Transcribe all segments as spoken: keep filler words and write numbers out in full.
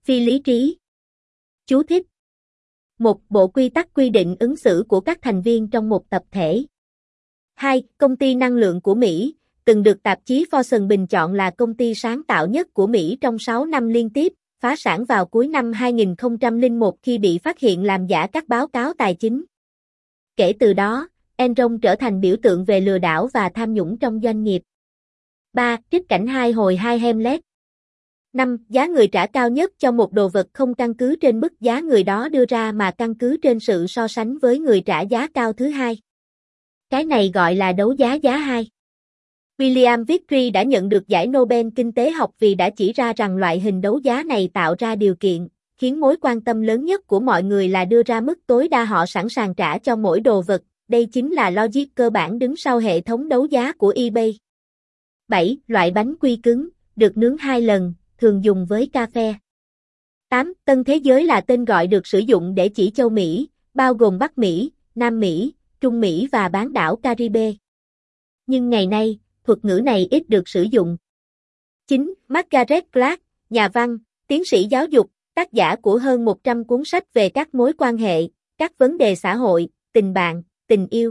Phi lý trí. Chú thích. Một. Bộ quy tắc quy định ứng xử của các thành viên trong một tập thể. Hai. Công ty năng lượng của Mỹ, từng được tạp chí Fortune bình chọn là công ty sáng tạo nhất của Mỹ trong sáu năm liên tiếp, phá sản vào cuối năm hai nghìn không trăm lẻ một khi bị phát hiện làm giả các báo cáo tài chính. Kể từ đó, Enron trở thành biểu tượng về lừa đảo và tham nhũng trong doanh nghiệp. ba. Trích cảnh hai hồi hai Hamlet. năm. Giá người trả cao nhất cho một đồ vật không căn cứ trên mức giá người đó đưa ra mà căn cứ trên sự so sánh với người trả giá cao thứ hai. Cái này gọi là đấu giá giá hai. William Vickrey đã nhận được giải Nobel Kinh tế học vì đã chỉ ra rằng loại hình đấu giá này tạo ra điều kiện, khiến mối quan tâm lớn nhất của mọi người là đưa ra mức tối đa họ sẵn sàng trả cho mỗi đồ vật. Đây chính là logic cơ bản đứng sau hệ thống đấu giá của eBay. bảy. Loại bánh quy cứng, được nướng hai lần, thường dùng với cà phê. tám. Tân thế giới là tên gọi được sử dụng để chỉ châu Mỹ, bao gồm Bắc Mỹ, Nam Mỹ, Trung Mỹ và bán đảo Caribe. Nhưng ngày nay, thuật ngữ này ít được sử dụng. chín. Margaret Clark, nhà văn, tiến sĩ giáo dục, tác giả của hơn một trăm cuốn sách về các mối quan hệ, các vấn đề xã hội, tình bạn, tình yêu.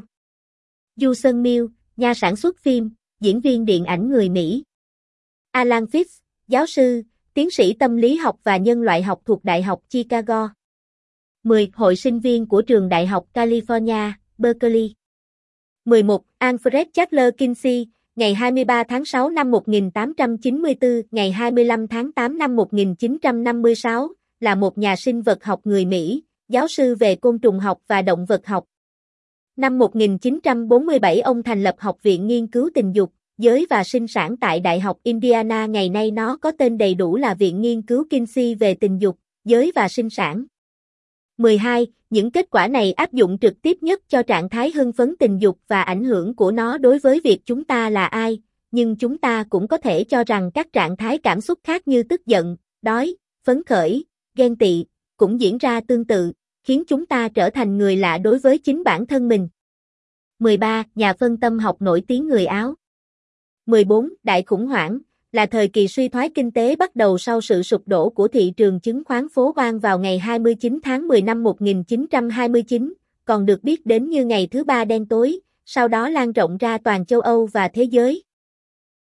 Yuson Mill, nhà sản xuất phim, diễn viên điện ảnh người Mỹ. Alan Fitz, giáo sư, tiến sĩ tâm lý học và nhân loại học thuộc Đại học Chicago. mười. Hội sinh viên của trường Đại học California, Berkeley. mười một. Alfred Chandler Kinsey, ngày hai mươi ba tháng sáu năm một nghìn tám trăm chín mươi tư, ngày hai mươi lăm tháng tám năm một nghìn chín trăm năm mươi sáu, là một nhà sinh vật học người Mỹ, giáo sư về côn trùng học và động vật học. Năm một nghìn chín trăm bốn mươi bảy ông thành lập Học viện Nghiên cứu Tình dục, Giới và Sinh sản tại Đại học Indiana, ngày nay nó có tên đầy đủ là Viện Nghiên cứu Kinsey về Tình dục, Giới và Sinh sản. mười hai. Những kết quả này áp dụng trực tiếp nhất cho trạng thái hưng phấn tình dục và ảnh hưởng của nó đối với việc chúng ta là ai, nhưng chúng ta cũng có thể cho rằng các trạng thái cảm xúc khác như tức giận, đói, phấn khởi, ghen tị, cũng diễn ra tương tự, khiến chúng ta trở thành người lạ đối với chính bản thân mình. mười ba. Nhà phân tâm học nổi tiếng người Áo. mười bốn. Đại khủng hoảng là thời kỳ suy thoái kinh tế bắt đầu sau sự sụp đổ của thị trường chứng khoán phố Wall vào ngày hai mươi chín tháng mười năm một nghìn chín trăm hai mươi chín, còn được biết đến như ngày thứ ba đen tối, sau đó lan rộng ra toàn châu Âu và thế giới.